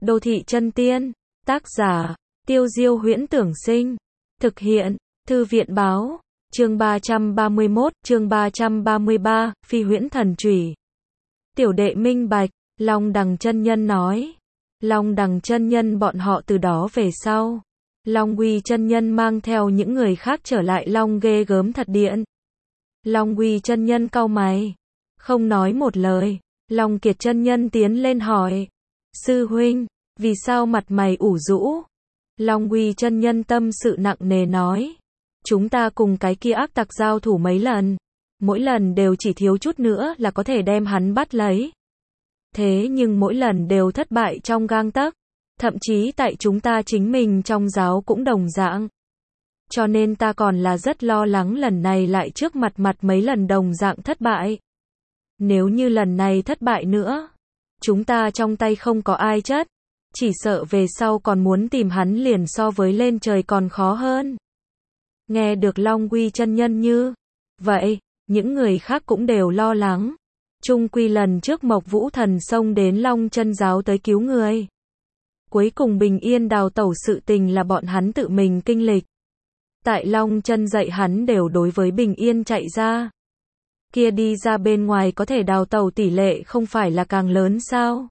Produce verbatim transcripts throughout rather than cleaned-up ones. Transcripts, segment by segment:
Đô thị chân tiên. Tác giả, Tiêu Diêu Huyễn Tưởng Sinh. Thực hiện, Thư viện báo. Chương ba trăm ba mươi mốt, chương ba trăm ba mươi ba, Phi Huyễn Thần Chủy. Tiểu đệ minh bạch, Long Đằng chân nhân nói. Long Đằng chân nhân bọn họ từ đó về sau. Long Uy chân nhân mang theo những người khác trở lại Long ghê gớm thật điện. Long Uy chân nhân cau mày, không nói một lời. Long Kiệt chân nhân tiến lên hỏi. Sư huynh, vì sao mặt mày ủ rũ? Long Uy chân nhân tâm sự nặng nề nói. Chúng ta cùng cái kia ác tặc giao thủ mấy lần. Mỗi lần đều chỉ thiếu chút nữa là có thể đem hắn bắt lấy. Thế nhưng mỗi lần đều thất bại trong gang tấc. Thậm chí tại chúng ta chính mình trong giáo cũng đồng dạng. Cho nên ta còn là rất lo lắng lần này lại trước mặt mặt mấy lần đồng dạng thất bại. Nếu như lần này thất bại nữa, chúng ta trong tay không có ai chất, chỉ sợ về sau còn muốn tìm hắn liền so với lên trời còn khó hơn. Nghe được Long Uy chân nhân như vậy, những người khác cũng đều lo lắng. Chung quy lần trước Mộc Vũ Thần xông đến Long Chân giáo tới cứu người. Cuối cùng bình yên đào tẩu sự tình là bọn hắn tự mình kinh lịch. Tại Long Chân dạy hắn đều đối với bình yên chạy ra. Kia đi ra bên ngoài có thể đào tẩu tỷ lệ không phải là càng lớn sao?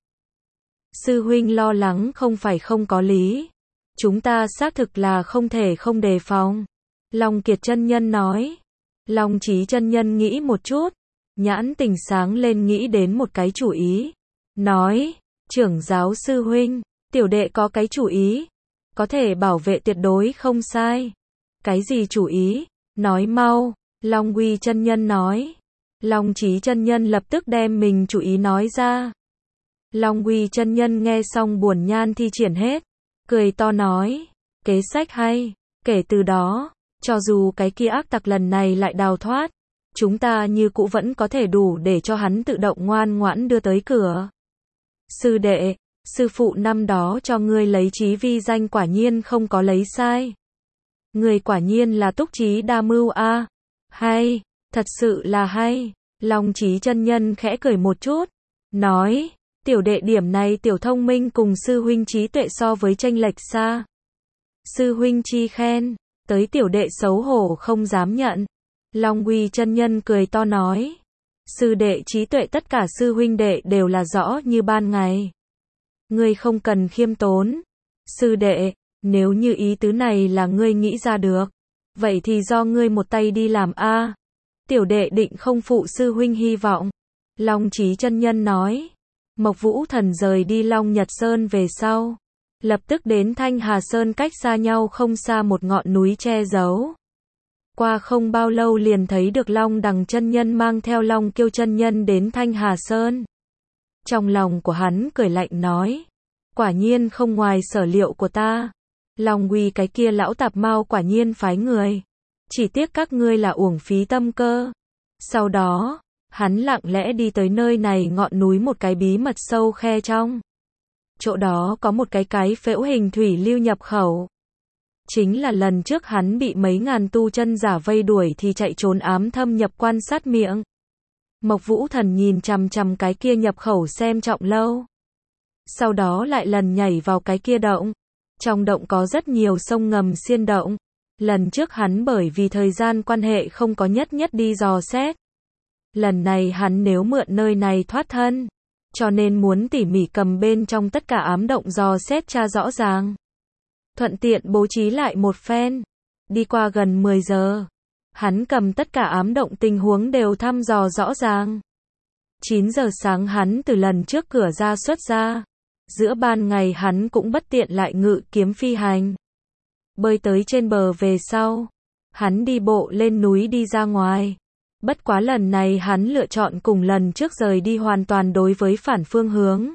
Sư huynh lo lắng không phải không có lý. Chúng ta xác thực là không thể không đề phòng. Long Kiệt chân nhân nói. Long Chí chân nhân nghĩ một chút, nhãn tình sáng lên nghĩ đến một cái chủ ý. Nói, trưởng giáo sư huynh, tiểu đệ có cái chủ ý. Có thể bảo vệ tuyệt đối không sai. Cái gì chủ ý? Nói mau. Long Uy chân nhân nói. Long Chí chân nhân lập tức đem mình chủ ý nói ra. Long Uy chân nhân nghe xong buồn nhan thi triển hết. Cười to nói. Kế sách hay. Kể từ đó, cho dù cái kia ác tặc lần này lại đào thoát, chúng ta như cũ vẫn có thể đủ để cho hắn tự động ngoan ngoãn đưa tới cửa. Sư đệ, sư phụ năm đó cho ngươi lấy trí vi danh quả nhiên không có lấy sai. Người quả nhiên là túc trí đa mưu a. À. Hay, thật sự là hay. Long Chí chân nhân khẽ cười một chút, nói, tiểu đệ điểm này tiểu thông minh cùng sư huynh trí tuệ so với chênh lệch xa. Sư huynh chi khen, tới tiểu đệ xấu hổ không dám nhận. Long Uy chân nhân cười to nói, sư đệ trí tuệ tất cả sư huynh đệ đều là rõ như ban ngày. Ngươi không cần khiêm tốn. Sư đệ, nếu như ý tứ này là ngươi nghĩ ra được, vậy thì do ngươi một tay đi làm a. À. Tiểu đệ định không phụ sư huynh hy vọng. Long Chí chân nhân nói. Mộc Vũ Thần rời đi Long Nhật Sơn về sau, lập tức đến Thanh Hà Sơn cách xa nhau không xa một ngọn núi che giấu. Qua không bao lâu liền thấy được Long Đằng chân nhân mang theo Long Kiêu chân nhân đến Thanh Hà Sơn. Trong lòng của hắn cười lạnh nói, quả nhiên không ngoài sở liệu của ta. Long Uy cái kia lão tạp mao quả nhiên phái người. Chỉ tiếc các ngươi là uổng phí tâm cơ. Sau đó, hắn lặng lẽ đi tới nơi này ngọn núi một cái bí mật sâu khe trong. Chỗ đó có một cái cái phễu hình thủy lưu nhập khẩu. Chính là lần trước hắn bị mấy ngàn tu chân giả vây đuổi thì chạy trốn ám thâm nhập quan sát miệng. Mộc Vũ Thần nhìn chằm chằm cái kia nhập khẩu xem trọng lâu. Sau đó lại lần nhảy vào cái kia động. Trong động có rất nhiều sông ngầm xiên động. Lần trước hắn bởi vì thời gian quan hệ không có nhất nhất đi dò xét. Lần này hắn nếu mượn nơi này thoát thân, cho nên muốn tỉ mỉ cầm bên trong tất cả ám động dò xét tra rõ ràng. Thuận tiện bố trí lại một phen. Đi qua gần mười giờ, hắn cầm tất cả ám động tình huống đều thăm dò rõ ràng. chín giờ sáng hắn từ lần trước cửa ra xuất ra. Giữa ban ngày hắn cũng bất tiện lại ngự kiếm phi hành. Bơi tới trên bờ về sau, hắn đi bộ lên núi đi ra ngoài. Bất quá lần này hắn lựa chọn cùng lần trước rời đi hoàn toàn đối với phản phương hướng.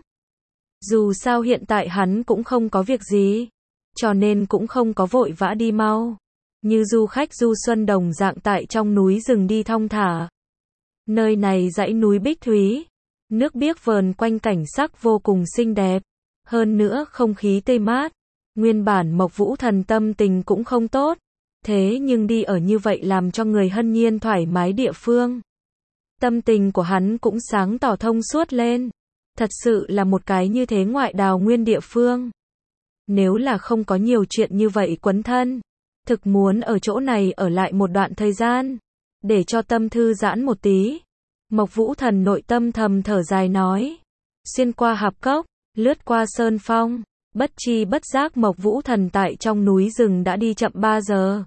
Dù sao hiện tại hắn cũng không có việc gì, cho nên cũng không có vội vã đi mau. Như du khách du xuân đồng dạng tại trong núi rừng đi thong thả. Nơi này dãy núi bích thúy, nước biếc vờn quanh cảnh sắc vô cùng xinh đẹp. Hơn nữa không khí tươi mát. Nguyên bản Mộc Vũ Thần tâm tình cũng không tốt. Thế nhưng đi ở như vậy làm cho người hân nhiên thoải mái địa phương. Tâm tình của hắn cũng sáng tỏ thông suốt lên. Thật sự là một cái như thế ngoại đào nguyên địa phương. Nếu là không có nhiều chuyện như vậy quấn thân, thực muốn ở chỗ này ở lại một đoạn thời gian, để cho tâm thư giãn một tí. Mộc Vũ Thần nội tâm thầm thở dài nói. Xuyên qua hạp cốc, lướt qua sơn phong, bất chi bất giác Mộc Vũ Thần tại trong núi rừng đã đi chậm ba giờ.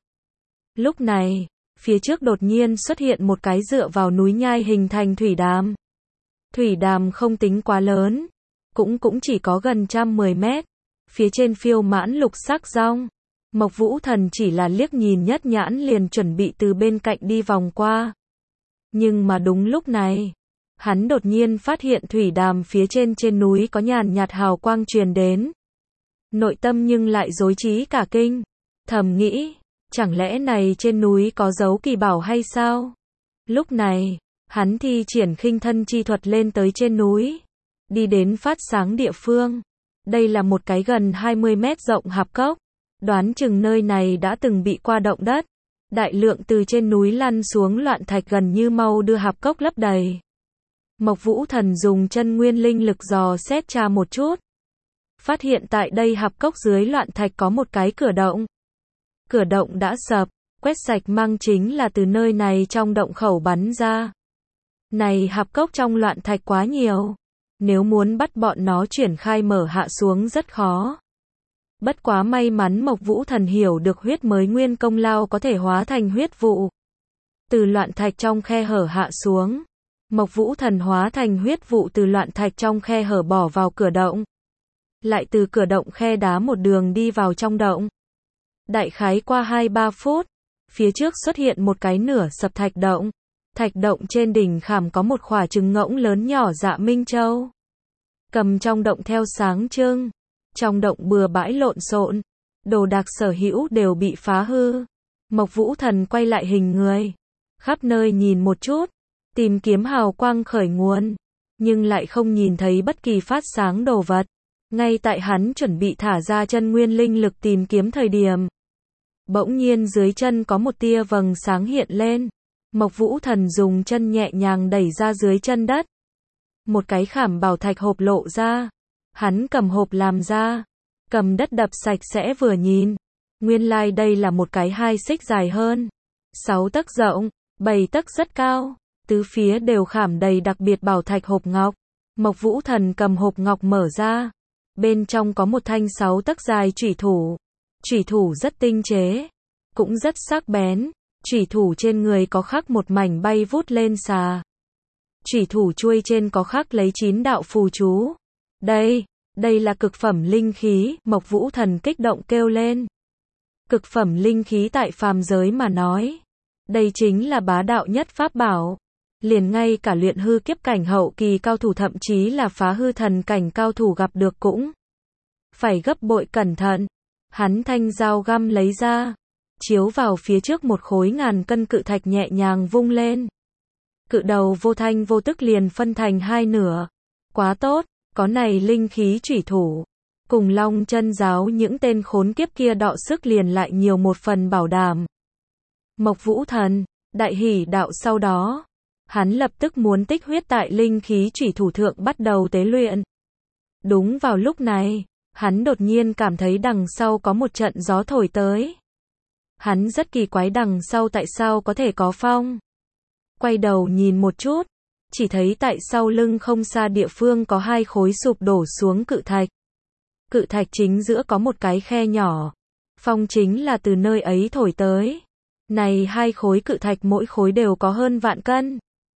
Lúc này, phía trước đột nhiên xuất hiện một cái dựa vào núi nhai hình thành thủy đàm. Thủy đàm không tính quá lớn, cũng cũng chỉ có gần trăm mười mét. Phía trên phiêu mãn lục sắc rong. Mộc Vũ Thần chỉ là liếc nhìn nhất nhãn liền chuẩn bị từ bên cạnh đi vòng qua. Nhưng mà đúng lúc này, hắn đột nhiên phát hiện thủy đàm phía trên trên núi có nhàn nhạt hào quang truyền đến. Nội tâm nhưng lại rối trí cả kinh, thầm nghĩ, chẳng lẽ này trên núi có dấu kỳ bảo hay sao? Lúc này, hắn thi triển khinh thân chi thuật lên tới trên núi, đi đến phát sáng địa phương. Đây là một cái gần hai mươi mét rộng hạp cốc, đoán chừng nơi này đã từng bị qua động đất. Đại lượng từ trên núi lăn xuống loạn thạch gần như mau đưa hạp cốc lấp đầy. Mộc Vũ Thần dùng chân nguyên linh lực dò xét tra một chút. Phát hiện tại đây hạp cốc dưới loạn thạch có một cái cửa động. Cửa động đã sập, quét sạch mang chính là từ nơi này trong động khẩu bắn ra. Này hạp cốc trong loạn thạch quá nhiều. Nếu muốn bắt bọn nó chuyển khai mở hạ xuống rất khó. Bất quá may mắn Mộc Vũ Thần hiểu được huyết mới nguyên công lao có thể hóa thành huyết vụ. Từ loạn thạch trong khe hở hạ xuống. Mộc Vũ Thần hóa thành huyết vụ từ loạn thạch trong khe hở bỏ vào cửa động. Lại từ cửa động khe đá một đường đi vào trong động. Đại khái qua hai ba phút, phía trước xuất hiện một cái nửa sập thạch động. Thạch động trên đỉnh khảm có một quả trứng ngỗng lớn nhỏ dạ minh châu. Cầm trong động theo sáng trưng. Trong động bừa bãi lộn xộn, đồ đạc sở hữu đều bị phá hư. Mộc Vũ Thần quay lại hình người, khắp nơi nhìn một chút, tìm kiếm hào quang khởi nguồn, nhưng lại không nhìn thấy bất kỳ phát sáng đồ vật. Ngay tại hắn chuẩn bị thả ra chân nguyên linh lực tìm kiếm thời điểm, bỗng nhiên dưới chân có một tia vầng sáng hiện lên. Mộc Vũ Thần dùng chân nhẹ nhàng đẩy ra dưới chân đất. Một cái khảm bảo thạch hộp lộ ra. Hắn cầm hộp làm ra, cầm đất đập sạch sẽ vừa nhìn. Nguyên lai like đây là một cái hai xích dài hơn, sáu tấc rộng, bảy tấc rất cao. Tứ phía đều khảm đầy đặc biệt bảo thạch hộp ngọc. Mộc Vũ Thần cầm hộp ngọc mở ra. Bên trong có một thanh sáu tấc dài chủy thủ. Chủy thủ rất tinh chế, cũng rất sắc bén. Chủy thủ trên người có khắc một mảnh bay vút lên xà. Chủy thủ chuôi trên có khắc lấy chín đạo phù chú. Đây, đây là cực phẩm linh khí, Mộc Vũ Thần kích động kêu lên. Cực phẩm linh khí tại phàm giới mà nói, đây chính là bá đạo nhất pháp bảo. Liền ngay cả luyện hư kiếp cảnh hậu kỳ cao thủ thậm chí là phá hư thần cảnh cao thủ gặp được cũng phải gấp bội cẩn thận. Hắn thanh dao găm lấy ra, chiếu vào phía trước một khối ngàn cân cự thạch nhẹ nhàng vung lên. Cự đầu vô thanh vô tức liền phân thành hai nửa. Quá tốt, có này linh khí chủy thủ. Cùng Long Chân giáo những tên khốn kiếp kia đọ sức liền lại nhiều một phần bảo đảm. Mộc Vũ Thần, đại hỉ đạo sau đó. Hắn lập tức muốn tích huyết tại linh khí chủy thủ thượng bắt đầu tế luyện. Đúng vào lúc này, hắn đột nhiên cảm thấy đằng sau có một trận gió thổi tới. Hắn rất kỳ quái đằng sau tại sao có thể có phong. Quay đầu nhìn một chút, chỉ thấy tại sau lưng không xa địa phương có hai khối sụp đổ xuống cự thạch. Cự thạch chính giữa có một cái khe nhỏ. Phong chính là từ nơi ấy thổi tới. Này hai khối cự thạch mỗi khối đều có hơn vạn cân.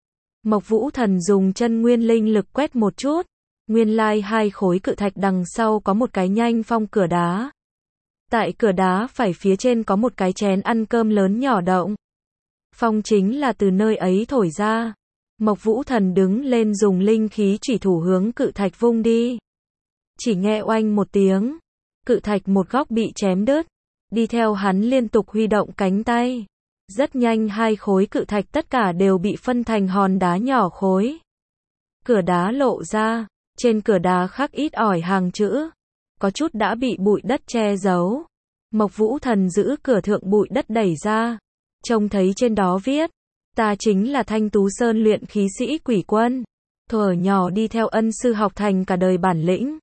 Mộc Vũ Thần dùng chân nguyên linh lực quét một chút. Nguyên lai hai khối cự thạch đằng sau có một cái nhanh phong cửa đá. Tại cửa đá phải phía trên có một cái chén ăn cơm lớn nhỏ động. Phong chính là từ nơi ấy thổi ra. Mộc Vũ Thần đứng lên dùng linh khí chủy thủ hướng cự thạch vung đi. Chỉ nghe oanh một tiếng, cự thạch một góc bị chém đứt. Đi theo hắn liên tục huy động cánh tay. Rất nhanh hai khối cự thạch tất cả đều bị phân thành hòn đá nhỏ khối. Cửa đá lộ ra, trên cửa đá khắc ít ỏi hàng chữ. Có chút đã bị bụi đất che giấu. Mộc Vũ Thần giữ cửa thượng bụi đất đẩy ra. Trông thấy trên đó viết, ta chính là Thanh Tú Sơn luyện khí sĩ Quỷ Quân. thuở nhỏ đi theo ân sư học thành cả đời bản lĩnh.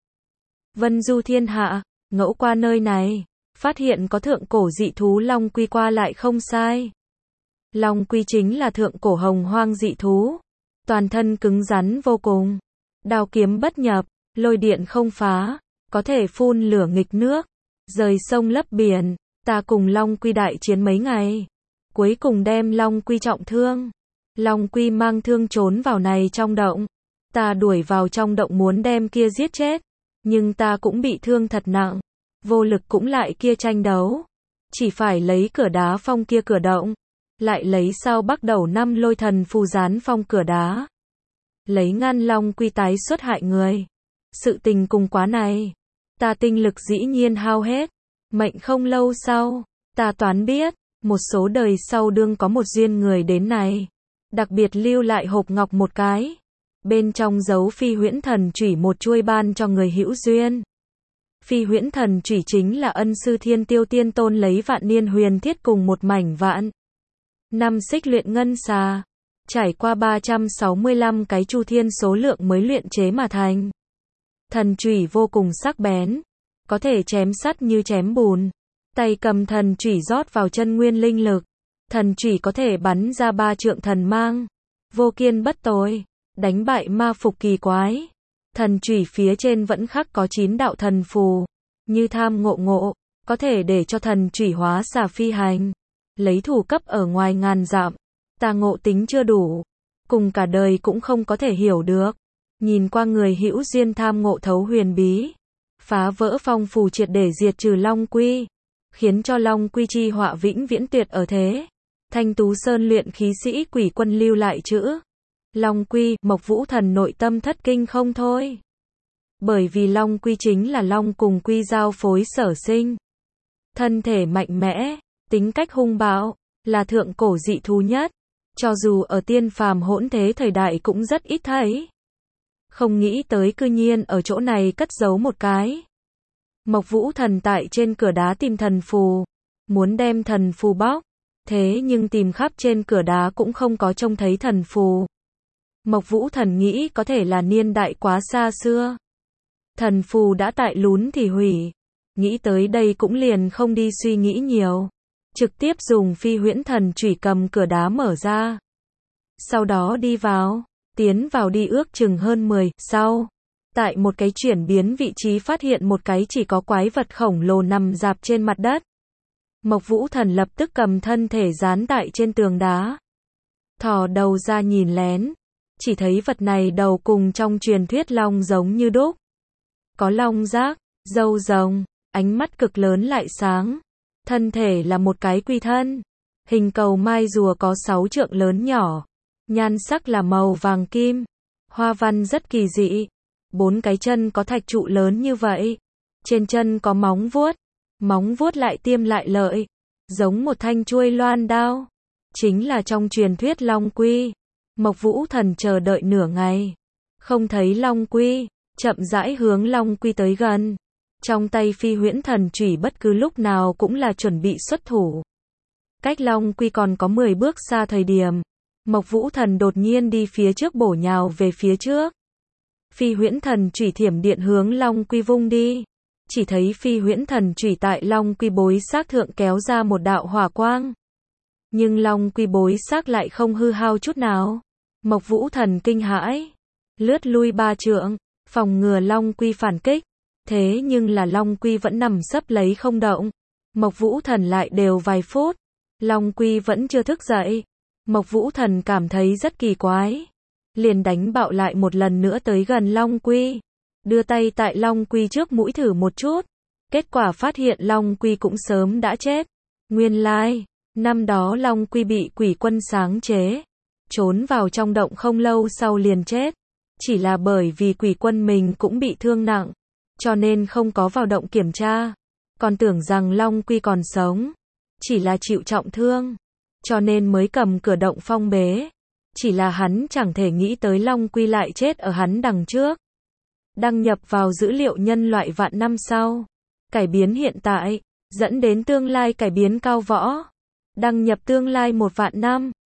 Vân du thiên hạ, ngẫu qua nơi này, phát hiện có thượng cổ dị thú long quy qua lại không sai. Long quy chính là thượng cổ hồng hoang dị thú, toàn thân cứng rắn vô cùng, đao kiếm bất nhập, lôi điện không phá, có thể phun lửa nghịch nước, rời sông lấp biển. Ta cùng long quy đại chiến mấy ngày, cuối cùng đem long quy trọng thương. Long quy mang thương trốn vào này trong động, ta đuổi vào trong động muốn đem kia giết chết, nhưng ta cũng bị thương thật nặng, vô lực cũng lại kia tranh đấu, chỉ phải lấy cửa đá phong kia cửa động, lại lấy sao bắc đầu năm lôi thần phù dán phong cửa đá, lấy ngăn long quy tái xuất hại người. Sự tình cùng quá này, ta tinh lực dĩ nhiên hao hết, mệnh không lâu sau, ta toán biết, một số đời sau đương có một duyên người đến này, đặc biệt lưu lại hộp ngọc một cái, bên trong giấu phi huyễn thần chủy một chuôi ban cho người hữu duyên. Phi huyễn thần chủy chính là ân sư Thiên Tiêu Tiên Tôn lấy vạn niên huyền thiết cùng một mảnh vạn năm xích luyện ngân xà, trải qua ba trăm sáu mươi lăm cái chu thiên số lượng mới luyện chế mà thành. Thần chủy vô cùng sắc bén, có thể chém sắt như chém bùn. Tay cầm thần chủy rót vào chân nguyên linh lực, thần chủy có thể bắn ra ba trượng thần mang, vô kiên bất tồi, đánh bại ma phục kỳ quái. Thần chủy phía trên vẫn khắc có chín đạo thần phù, như tham ngộ ngộ, có thể để cho thần chủy hóa xà phi hành, lấy thủ cấp ở ngoài ngàn dặm. Ta ngộ tính chưa đủ, cùng cả đời cũng không có thể hiểu được. Nhìn qua người hữu duyên tham ngộ thấu huyền bí, phá vỡ phong phù triệt để diệt trừ long quy, khiến cho long quy chi họa vĩnh viễn tuyệt ở thế. Thanh Tú Sơn luyện khí sĩ quỷ quân lưu lại chữ long quy, Mộc Vũ Thần nội tâm thất kinh không thôi. Bởi vì long quy chính là long cùng quy giao phối sở sinh. Thân thể mạnh mẽ, tính cách hung bạo, là thượng cổ dị thú nhất. Cho dù ở tiên phàm hỗn thế thời đại cũng rất ít thấy. Không nghĩ tới cư nhiên ở chỗ này cất giấu một cái. Mộc Vũ Thần tại trên cửa đá tìm thần phù, muốn đem thần phù bóc, thế nhưng tìm khắp trên cửa đá cũng không có trông thấy thần phù. Mộc Vũ Thần nghĩ có thể là niên đại quá xa xưa, thần phù đã tại lún thì hủy. Nghĩ tới đây cũng liền không đi suy nghĩ nhiều, trực tiếp dùng phi huyễn thần chủy cầm cửa đá mở ra. Sau đó đi vào, tiến vào đi ước chừng hơn mười, sau, tại một cái chuyển biến vị trí phát hiện một cái chỉ có quái vật khổng lồ nằm rạp trên mặt đất. Mộc Vũ Thần lập tức cầm thân thể dán tại trên tường đá, thò đầu ra nhìn lén, chỉ thấy vật này đầu cùng trong truyền thuyết long giống như đúc. Có long giác, râu rồng, ánh mắt cực lớn lại sáng. Thân thể là một cái quy thân, hình cầu mai rùa có sáu trượng lớn nhỏ, nhan sắc là màu vàng kim, hoa văn rất kỳ dị. Bốn cái chân có thạch trụ lớn như vậy, trên chân có móng vuốt, móng vuốt lại tiêm lại lợi, giống một thanh chuôi loan đao, chính là trong truyền thuyết long quy. Mộc Vũ Thần chờ đợi nửa ngày, không thấy long quy, chậm rãi hướng long quy tới gần. Trong tay phi huyễn thần chủy bất cứ lúc nào cũng là chuẩn bị xuất thủ. Cách long quy còn có mười bước xa thời điểm, Mộc Vũ Thần đột nhiên đi phía trước bổ nhào về phía trước. Phi huyễn thần chủy thiểm điện hướng long quy vung đi. Chỉ thấy phi huyễn thần chủy tại long quy bối xác thượng kéo ra một đạo hỏa quang. Nhưng long quy bối xác lại không hư hao chút nào. Mộc Vũ Thần kinh hãi, lướt lui ba trượng, phòng ngừa long quy phản kích. Thế nhưng là long quy vẫn nằm sấp lấy không động. Mộc Vũ Thần lại đều vài phút, long quy vẫn chưa thức dậy. Mộc Vũ Thần cảm thấy rất kỳ quái, liền đánh bạo lại một lần nữa tới gần long quy, đưa tay tại long quy trước mũi thử một chút. Kết quả phát hiện long quy cũng sớm đã chết. Nguyên lai, năm đó long quy bị quỷ quân sáng chế, trốn vào trong động không lâu sau liền chết. Chỉ là bởi vì quỷ quân mình cũng bị thương nặng, cho nên không có vào động kiểm tra, còn tưởng rằng long quy còn sống, chỉ là chịu trọng thương, cho nên mới cầm cửa động phong bế. Chỉ là hắn chẳng thể nghĩ tới long quy lại chết ở hắn đằng trước. Đăng nhập vào dữ liệu nhân loại vạn năm sau, cải biến hiện tại, dẫn đến tương lai cải biến cao võ. Đăng nhập tương lai một vạn năm.